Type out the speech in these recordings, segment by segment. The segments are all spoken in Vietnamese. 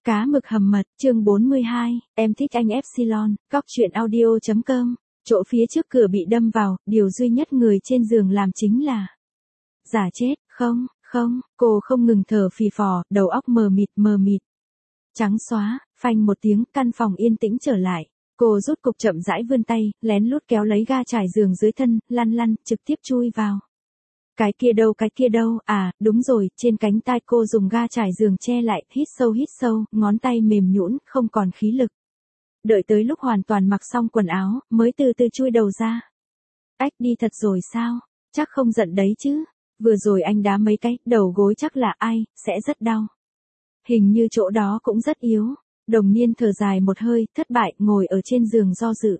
Cá mực hầm mật, chương 42, em thích anh Epsilon, góc truyện audio.com. Chỗ phía trước cửa bị đâm vào, điều duy nhất người trên giường làm chính là giả chết, không, cô không ngừng thở phì phò, đầu óc mờ mịt. Trắng xóa, phanh một tiếng, căn phòng yên tĩnh trở lại. Cô rút cục chậm rãi vươn tay, lén lút kéo lấy ga trải giường dưới thân, lăn, trực tiếp chui vào. Cái kia đâu, à, đúng rồi, trên cánh tay cô dùng ga trải giường che lại, hít sâu, ngón tay mềm nhũn, không còn khí lực. Đợi tới lúc hoàn toàn mặc xong quần áo, mới từ từ chui đầu ra. Ách, đi thật rồi sao? Chắc không giận đấy chứ. Vừa rồi anh đá mấy cái, đầu gối chắc là ai, sẽ rất đau. Hình như chỗ đó cũng rất yếu. Đồng Niên thở dài một hơi, thất bại, ngồi ở trên giường do dự.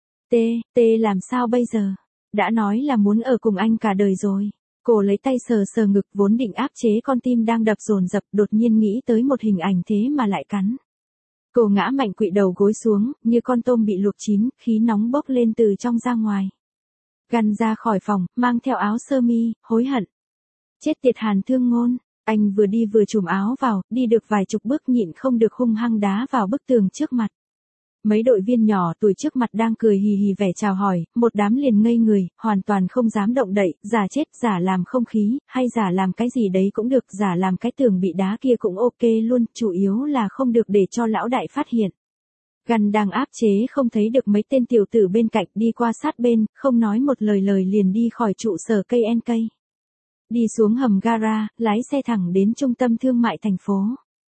Tê làm sao bây giờ? Đã nói là muốn ở cùng anh cả đời rồi. Cô lấy tay sờ ngực vốn định áp chế con tim đang đập dồn dập, đột nhiên nghĩ tới một hình ảnh thế mà lại cắn. Cô ngã mạnh quỵ đầu gối xuống, như con tôm bị luộc chín, khí nóng bốc lên từ trong ra ngoài. Gằn ra khỏi phòng, mang theo áo sơ mi, hối hận. Chết tiệt Hàn Thương Ngôn, anh vừa đi vừa trùm áo vào, đi được vài chục bước nhịn không được hung hăng đá vào bức tường trước mặt. Mấy đội viên nhỏ tuổi trước mặt đang cười hì hì vẻ chào hỏi, một đám liền ngây người, hoàn toàn không dám động đậy, giả chết, giả làm không khí, hay giả làm cái gì đấy cũng được, giả làm cái tường bị đá kia cũng ok luôn, chủ yếu là không được để cho lão đại phát hiện. Gằn đang áp chế không thấy được mấy tên tiểu tử bên cạnh đi qua sát bên, không nói một lời liền đi khỏi trụ sở cây NK. Đi xuống hầm gara, lái xe thẳng đến trung tâm thương mại thành phố.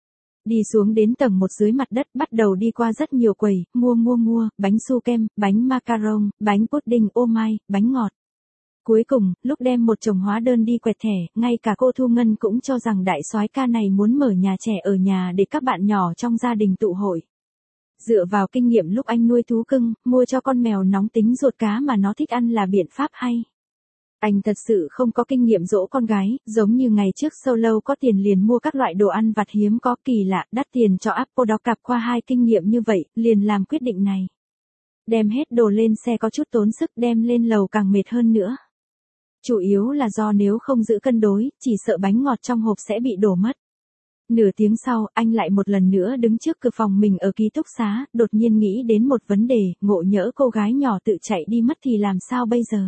Đi xuống đến tầng 1 dưới mặt đất, bắt đầu đi qua rất nhiều quầy, mua, bánh su kem, bánh macaron, bánh pudding ô mai, bánh ngọt. Cuối cùng, lúc đem một chồng hóa đơn đi quẹt thẻ, ngay cả cô Thu Ngân cũng cho rằng đại soái ca này muốn mở nhà trẻ ở nhà để các bạn nhỏ trong gia đình tụ hội. Dựa vào kinh nghiệm lúc anh nuôi thú cưng, mua cho con mèo nóng tính ruột cá mà nó thích ăn là biện pháp hay. Anh thật sự không có kinh nghiệm dỗ con gái, giống như ngày trước solo có tiền liền mua các loại đồ ăn vặt hiếm có kỳ lạ, đắt tiền cho Apple đó. Cặp qua 2 kinh nghiệm như vậy, liền làm quyết định này. Đem hết đồ lên xe có chút tốn sức, đem lên lầu càng mệt hơn nữa. Chủ yếu là do nếu không giữ cân đối, chỉ sợ bánh ngọt trong hộp sẽ bị đổ mất. Nửa tiếng sau, anh lại một lần nữa đứng trước cửa phòng mình ở ký túc xá, đột nhiên nghĩ đến một vấn đề, ngộ nhỡ cô gái nhỏ tự chạy đi mất thì làm sao bây giờ?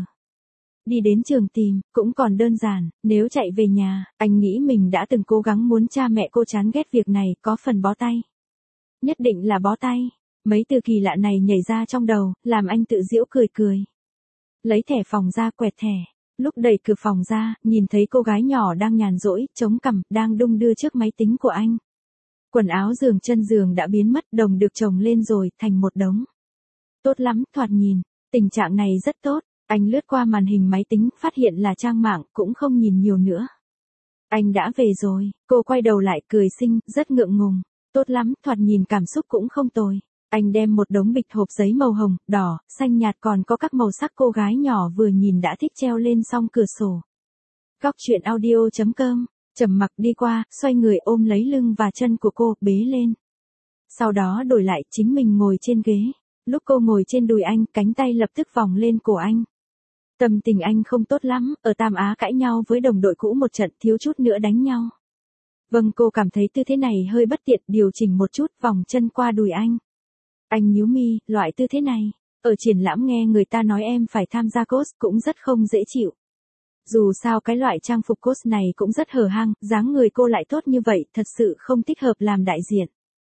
Đi đến trường tìm, cũng còn đơn giản, nếu chạy về nhà, anh nghĩ mình đã từng cố gắng muốn cha mẹ cô chán ghét việc này, có phần bó tay. Nhất định là bó tay. Mấy từ kỳ lạ này nhảy ra trong đầu, làm anh tự giễu cười. Lấy thẻ phòng ra quẹt thẻ. Lúc đẩy cửa phòng ra, nhìn thấy cô gái nhỏ đang nhàn rỗi, chống cằm, đang đung đưa trước máy tính của anh. Quần áo giường chân giường đã biến mất, đồng được chồng lên rồi, thành một đống. Tốt lắm, thoạt nhìn, tình trạng này rất tốt. Anh lướt qua màn hình máy tính, phát hiện là trang mạng, cũng không nhìn nhiều nữa. Anh đã về rồi, cô quay đầu lại cười xinh, rất ngượng ngùng. Tốt lắm, thoạt nhìn cảm xúc cũng không tồi. Anh đem một đống bịch hộp giấy màu hồng, đỏ, xanh nhạt còn có các màu sắc cô gái nhỏ vừa nhìn đã thích treo lên song cửa sổ. Góc truyện audio.com, trầm mặc đi qua, xoay người ôm lấy lưng và chân của cô, bế lên. Sau đó đổi lại chính mình ngồi trên ghế. Lúc cô ngồi trên đùi anh, cánh tay lập tức vòng lên cổ anh. Tâm tình anh không tốt lắm, ở Tam Á cãi nhau với đồng đội cũ một trận, thiếu chút nữa đánh nhau. Vâng, cô cảm thấy tư thế này hơi bất tiện, điều chỉnh một chút, vòng chân qua đùi anh. Anh nhíu mi, loại tư thế này, ở triển lãm nghe người ta nói em phải tham gia cos cũng rất không dễ chịu. Dù sao cái loại trang phục cos này cũng rất hở hang, dáng người cô lại tốt như vậy, thật sự không thích hợp làm đại diện.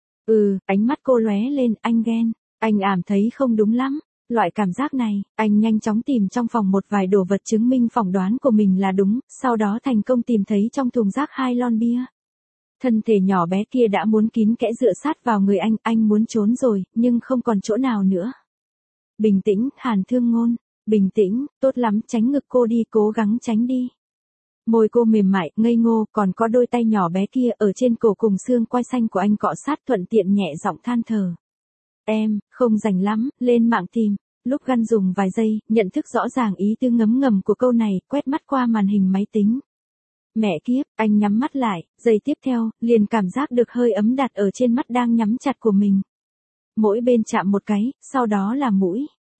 Ánh mắt cô lóe lên, anh ghen. Anh ảm thấy không đúng lắm. Loại cảm giác này, anh nhanh chóng tìm trong phòng một vài đồ vật chứng minh phỏng đoán của mình là đúng, sau đó thành công tìm thấy trong thùng rác 2 lon bia. Thân thể nhỏ bé kia đã muốn kín kẽ dựa sát vào người anh muốn trốn rồi, nhưng không còn chỗ nào nữa. Bình tĩnh, Hàn Thương Ngôn, bình tĩnh, tốt lắm, tránh ngực cô đi, cố gắng tránh đi. Môi cô mềm mại, ngây ngô, còn có đôi tay nhỏ bé kia ở trên cổ cùng xương quai xanh của anh cọ sát, thuận tiện nhẹ giọng than thở. Em, không rảnh lắm, lên mạng tìm. Lúc Găn dùng vài giây, nhận thức rõ ràng ý tư ngấm ngầm của câu này, quét mắt qua màn hình máy tính. Mẹ kiếp, anh nhắm mắt lại, giây tiếp theo, liền cảm giác được hơi ấm đặt ở trên mắt đang nhắm chặt của mình. Mỗi bên chạm một cái, sau đó là mũi.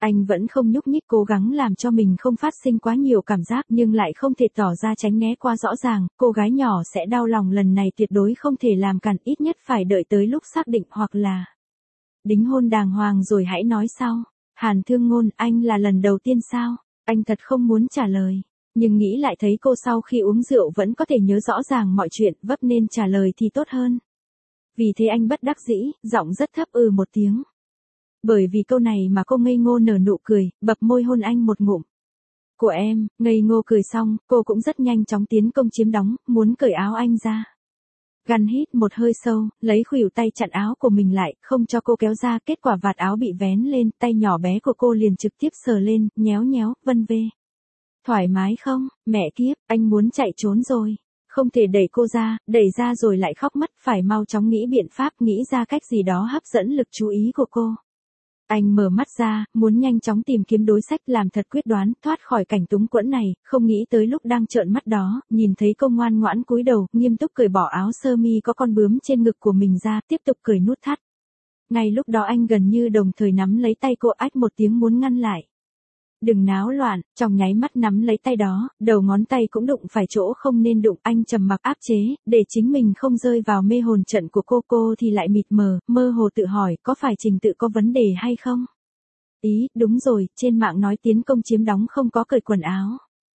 Anh vẫn không nhúc nhích, cố gắng làm cho mình không phát sinh quá nhiều cảm giác nhưng lại không thể tỏ ra tránh né qua rõ ràng, cô gái nhỏ sẽ đau lòng lần này tuyệt đối không thể làm cản, ít nhất phải đợi tới lúc xác định hoặc là đính hôn đàng hoàng rồi hãy nói sau. Hàn Thương Ngôn, anh là lần đầu tiên sao? Anh thật không muốn trả lời. Nhưng nghĩ lại thấy cô sau khi uống rượu vẫn có thể nhớ rõ ràng mọi chuyện, vấp nên trả lời thì tốt hơn. Vì thế anh bất đắc dĩ, giọng rất thấp một tiếng. Bởi vì câu này mà cô ngây ngô nở nụ cười, bập môi hôn anh một ngụm. Của em, ngây ngô cười xong, cô cũng rất nhanh chóng tiến công chiếm đóng, muốn cởi áo anh ra. Gan hít một hơi sâu, lấy khuỷu tay chặn áo của mình lại, không cho cô kéo ra, kết quả vạt áo bị vén lên, tay nhỏ bé của cô liền trực tiếp sờ lên, nhéo nhéo, vân vê. Thoải mái không, mẹ kiếp, anh muốn chạy trốn rồi. Không thể đẩy cô ra, đẩy ra rồi lại khóc mất, phải mau chóng nghĩ biện pháp, nghĩ ra cách gì đó hấp dẫn lực chú ý của cô. Anh mở mắt ra, muốn nhanh chóng tìm kiếm đối sách, làm thật quyết đoán, thoát khỏi cảnh túng quẫn này, không nghĩ tới lúc đang trợn mắt đó, nhìn thấy cô ngoan ngoãn cúi đầu, nghiêm túc cởi bỏ áo sơ mi có con bướm trên ngực của mình ra, tiếp tục cởi nút thắt. Ngay lúc đó anh gần như đồng thời nắm lấy tay cô, ách một tiếng muốn ngăn lại. Đừng náo loạn, trong nháy mắt nắm lấy tay đó, đầu ngón tay cũng đụng phải chỗ không nên đụng, anh trầm mặc áp chế, để chính mình không rơi vào mê hồn trận của cô thì lại mịt mờ, mơ hồ tự hỏi, có phải trình tự có vấn đề hay không? Ý, đúng rồi, trên mạng nói tiến công chiếm đóng không có cởi quần áo.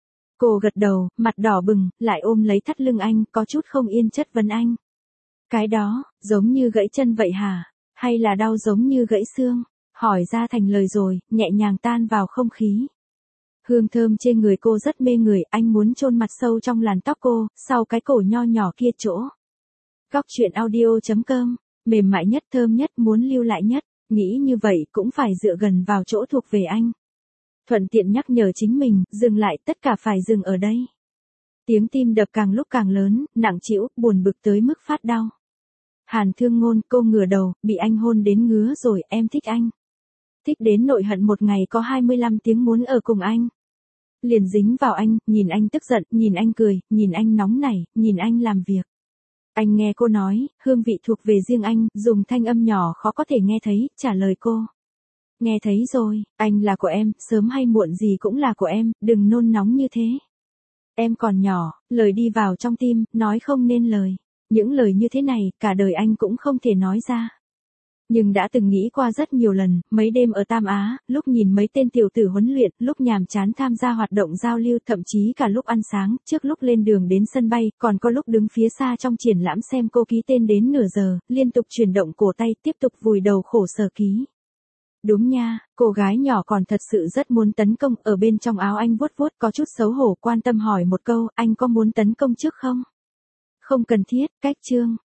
Cô gật đầu, mặt đỏ bừng, lại ôm lấy thắt lưng anh, có chút không yên chất vấn anh. Cái đó, giống như gãy chân vậy hả? Hay là đau giống như gãy xương? Hỏi ra thành lời rồi, nhẹ nhàng tan vào không khí. Hương thơm trên người cô rất mê người, anh muốn chôn mặt sâu trong làn tóc cô, sau cái cổ nho nhỏ kia chỗ. Góc truyện audio.com, mềm mại nhất, thơm nhất, muốn lưu lại nhất, nghĩ như vậy cũng phải dựa gần vào chỗ thuộc về anh. Thuận tiện nhắc nhở chính mình, dừng lại, tất cả phải dừng ở đây. Tiếng tim đập càng lúc càng lớn, nặng trĩu, buồn bực tới mức phát đau. Hàn Thương Ngôn, cô ngửa đầu, bị anh hôn đến ngứa rồi, em thích anh. Thích đến nội hận một ngày có 25 tiếng muốn ở cùng anh. Liền dính vào anh, nhìn anh tức giận, nhìn anh cười, nhìn anh nóng nảy, nhìn anh làm việc. Anh nghe cô nói, hương vị thuộc về riêng anh, dùng thanh âm nhỏ khó có thể nghe thấy, trả lời cô. Nghe thấy rồi, anh là của em, sớm hay muộn gì cũng là của em, đừng nôn nóng như thế. Em còn nhỏ, lời đi vào trong tim, nói không nên lời. Những lời như thế này, cả đời anh cũng không thể nói ra. Nhưng đã từng nghĩ qua rất nhiều lần, mấy đêm ở Tam Á, lúc nhìn mấy tên tiểu tử huấn luyện, lúc nhàm chán tham gia hoạt động giao lưu, thậm chí cả lúc ăn sáng, trước lúc lên đường đến sân bay, còn có lúc đứng phía xa trong triển lãm xem cô ký tên đến nửa giờ, liên tục chuyển động cổ tay, tiếp tục vùi đầu khổ sở ký. Đúng nha, cô gái nhỏ còn thật sự rất muốn tấn công, ở bên trong áo anh vuốt vuốt có chút xấu hổ, quan tâm hỏi một câu, anh có muốn tấn công trước không? Không cần thiết, cách chương.